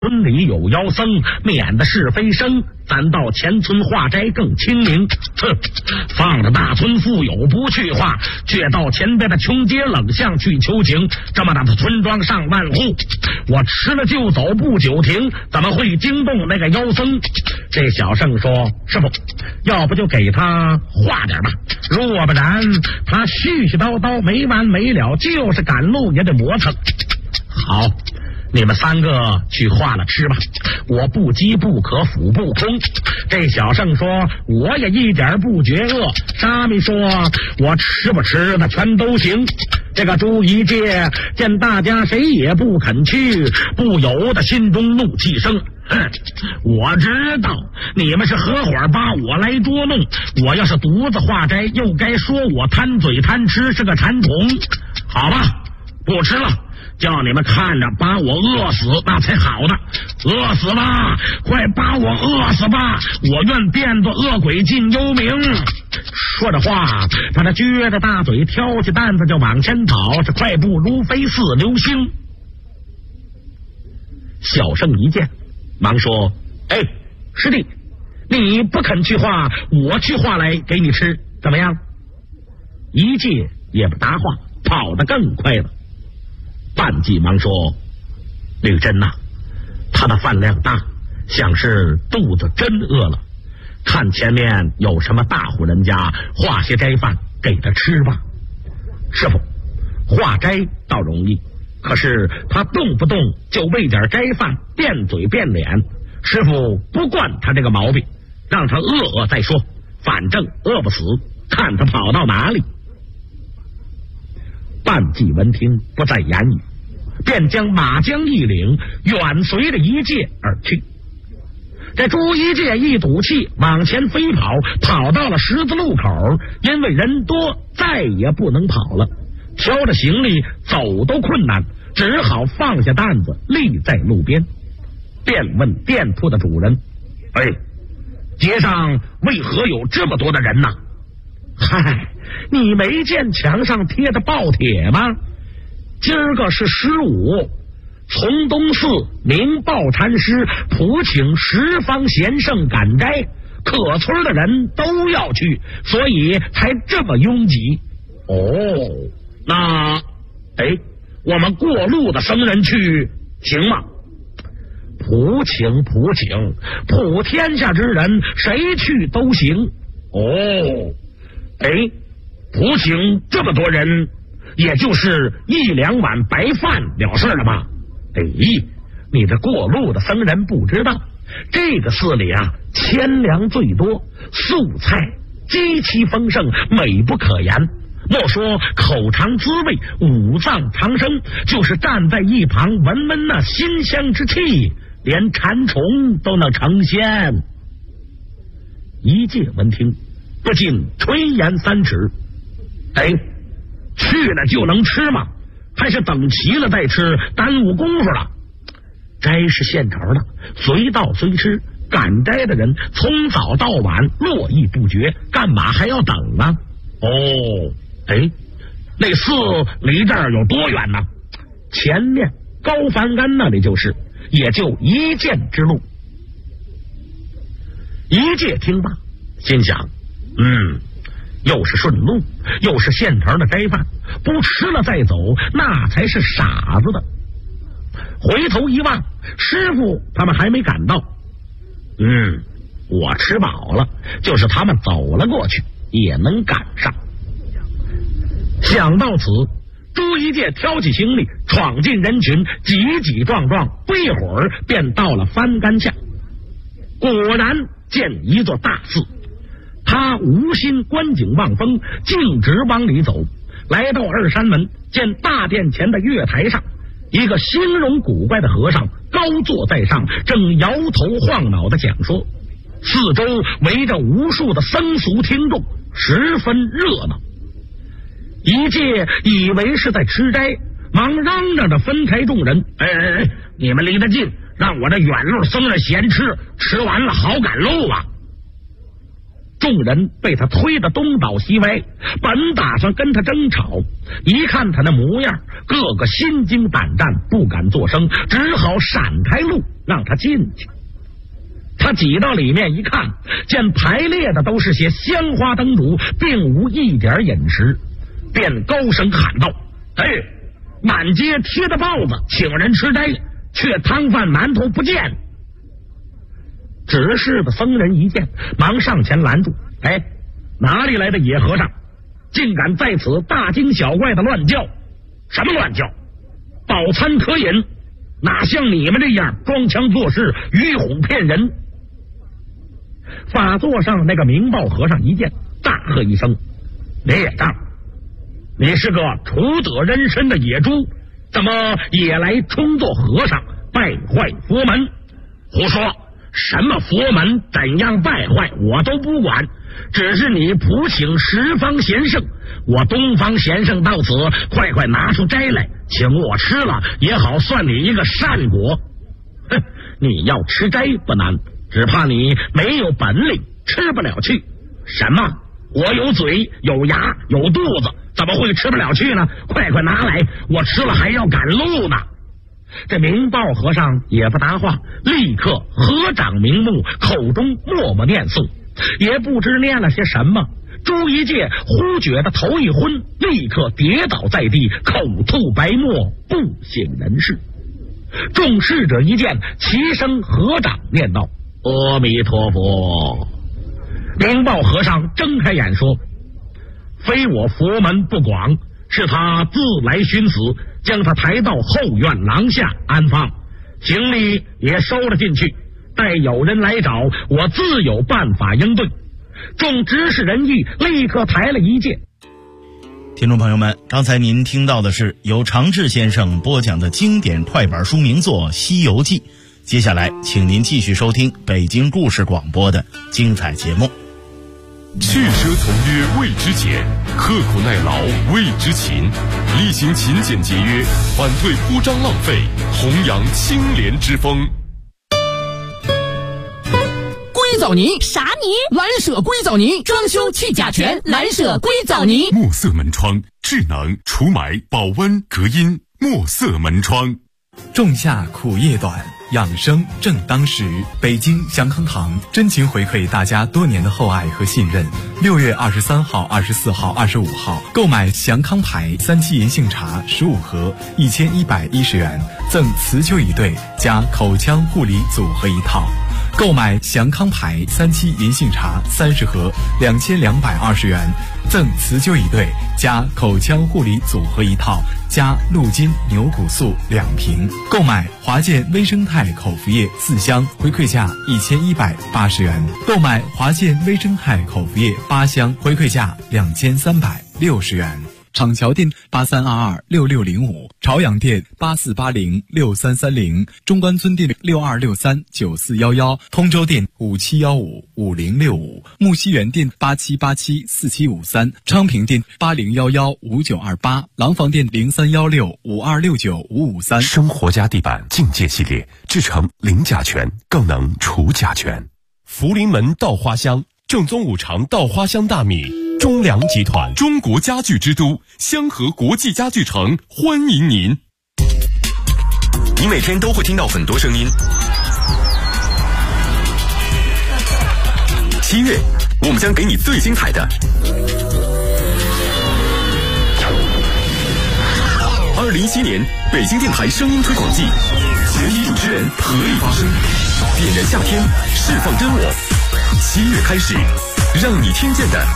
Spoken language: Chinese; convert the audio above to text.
村里有妖僧，免得是非生，咱到前村化斋更清明。哼，放着大村富有不去化，却到前边的穷街冷巷去求情。这么大的村庄上万户，我吃了就走不久停，怎么会惊动那个妖僧？这小圣说：“师傅，要不就给他化点吧，若不然他絮絮叨叨没完没了，就是赶路也得磨蹭。”好，你们三个去化了吃吧，我不饥不渴腹不空。这小圣说：“我也一点不觉饿。”沙弥说：“我吃不吃的全都行。”这个朱一介见大家谁也不肯去，不由得心中怒气生。我知道你们是合伙把我来捉弄，我要是独自化斋，又该说我贪嘴贪吃是个馋虫。好吧，不吃了，叫你们看着把我饿死，那才好呢！饿死吧，快把我饿死吧！我愿变作恶鬼进幽冥。说着话，他那撅着大嘴，挑起担子就往前跑，是快步如飞似流星。小圣一见，忙说：“哎，师弟，你不肯去化，我去化来给你吃，怎么样？”一介也不答话，跑得更快了。半季忙说：“吕真呐，他的饭量大，想是肚子真饿了。看前面有什么大户人家，化些斋饭给他吃吧。”师傅，化斋倒容易，可是他动不动就喂点斋饭，变嘴变脸。师傅不惯他这个毛病，让他饿再说，反正饿不死，看他跑到哪里。半季闻听，不再言语，便将马缰一领，远随着一介而去。这朱一介一赌气往前飞跑，跑到了十字路口，因为人多再也不能跑了，挑着行李走都困难，只好放下担子立在路边，便问店铺的主人：“哎，街上为何有这么多的人呢？”“嗨，你没见墙上贴的报帖吗？今儿个是15，从东寺明报禅师普请十方贤圣赶斋，可村的人都要去，所以才这么拥挤。”“哦，那我们过路的僧人去行吗？”“普请，普天下之人谁去都行。”“哦，普请这么多人，也就是1、2碗白饭了事了吧？”“你这过路的僧人不知道，这个寺里啊，钱粮最多，素菜极其丰盛，美不可言。莫说口尝滋味，五脏长生，就是站在一旁闻闻那馨香之气，连馋虫都能成仙。”一介闻听，不禁垂涎3尺。去了就能吃吗？还是等齐了再吃，耽误功夫了。斋是现成的，随到随吃，赶斋的人从早到晚络绎不绝，干嘛还要等呢？那寺离这儿有多远呢？前面高梵庵那里就是，也就1箭之路。一介听罢，心想：又是顺路，又是现成的斋饭，不吃了再走，那才是傻子的。回头一望，师傅他们还没赶到。我吃饱了，就是他们走了过去，也能赶上。想到此，朱一介挑起行李，闯进人群，挤挤撞撞，不一会儿便到了幡杆下。果然见一座大寺，他无心观景望风，径直往里走。来到二山门，见大殿前的月台上，一个形容古怪的和尚高坐在上，正摇头晃脑的讲说，四周围着无数的僧俗听众，十分热闹。一介以为是在吃斋，忙嚷嚷着分开众人：“你们离得近，让我这远路僧人闲吃，吃完了好赶路啊！” 众人被他推得东倒西歪，本打算跟他争吵，一看他那模样，个个心惊胆战，不敢作声，只好闪开路让他进去。他挤到里面一看，见排列的都是些鲜花灯烛，并无一点饮食，便高声喊道：哎，满街贴的报子请人吃斋，却汤饭馒头不见。执事的僧人一见，忙上前拦住：哎，哪里来的野和尚，竟敢在此大惊小怪的乱叫？什么乱叫？饱餐可饮，哪像你们这样装腔作势，愚哄骗人？法座上那个明报和尚一见，大喝一声：列当，你是个除得人身的野猪，怎么也来充作和尚，败坏佛门？胡说！什么佛门怎样败坏我都不管，只是你普请十方贤圣，我东方贤圣到此，快快拿出斋来，请我吃了也好算你一个善果。哼，你要吃斋不难，只怕你没有本领，吃不了去。什么？我有嘴有牙有肚子，怎么会吃不了去呢？快快拿来，我吃了还要赶路呢。这明报和尚也不答话，立刻合掌明目，口中默默念诵，也不知念了些什么。朱一介忽觉得头一昏，立刻跌倒在地，口吐白沫，不省人事。众侍者一见，齐声合掌念道：阿弥陀佛。明报和尚睁开眼说：非我佛门不广，是他自来寻死，将他抬到后院廊下安放，行李也收了进去，待有人来找，我自有办法应对。众执事人议，立刻抬了一介。 听众朋友们，刚才您听到的是由常志先生播讲的经典快板书名作《西游记》，接下来请您继续收听北京故事广播的精彩节目。 去奢从约谓之俭，刻苦耐劳谓之勤，力行勤俭节约，反对铺张浪费，弘扬清廉之风。 硅藻泥啥泥？ 蓝舍硅藻泥，装修去甲醛，蓝舍硅藻泥。 墨色门窗，智能除霾、保温、隔音。墨色门窗。 仲夏苦夜短，养生正当时。北京祥康堂真情回馈大家多年的厚爱和信任。6月23号、24号、25号购买祥康牌3期银杏茶15盒，1110元，赠辞旧一对加口腔护理组合一套。购买祥康牌3期银杏茶30盒，2220元，赠辞旧一对加口腔护理组合一套，加鹿筋牛骨素2瓶。购买华健微生态口服液4箱，回馈价1180元。购买华健微生态口服液8箱，回馈价2360元。厂桥店83226605，朝阳店84806330，中关村店62639411，通州店57155065，木樨园店87874753，昌平店80115928，廊坊店031652695553。 生活家地板境界系列，制成零甲醛，更能除甲醛。福临门稻花香，正宗五常稻花香大米。中粮集团，中国家具之都，香河国际家具城欢迎您。 你每天都会听到很多声音。7月，我们将给你最精彩的。2017年北京电台声音推广季，全体主持人合力发声，点燃夏天，释放真我。7月开始，让你听见的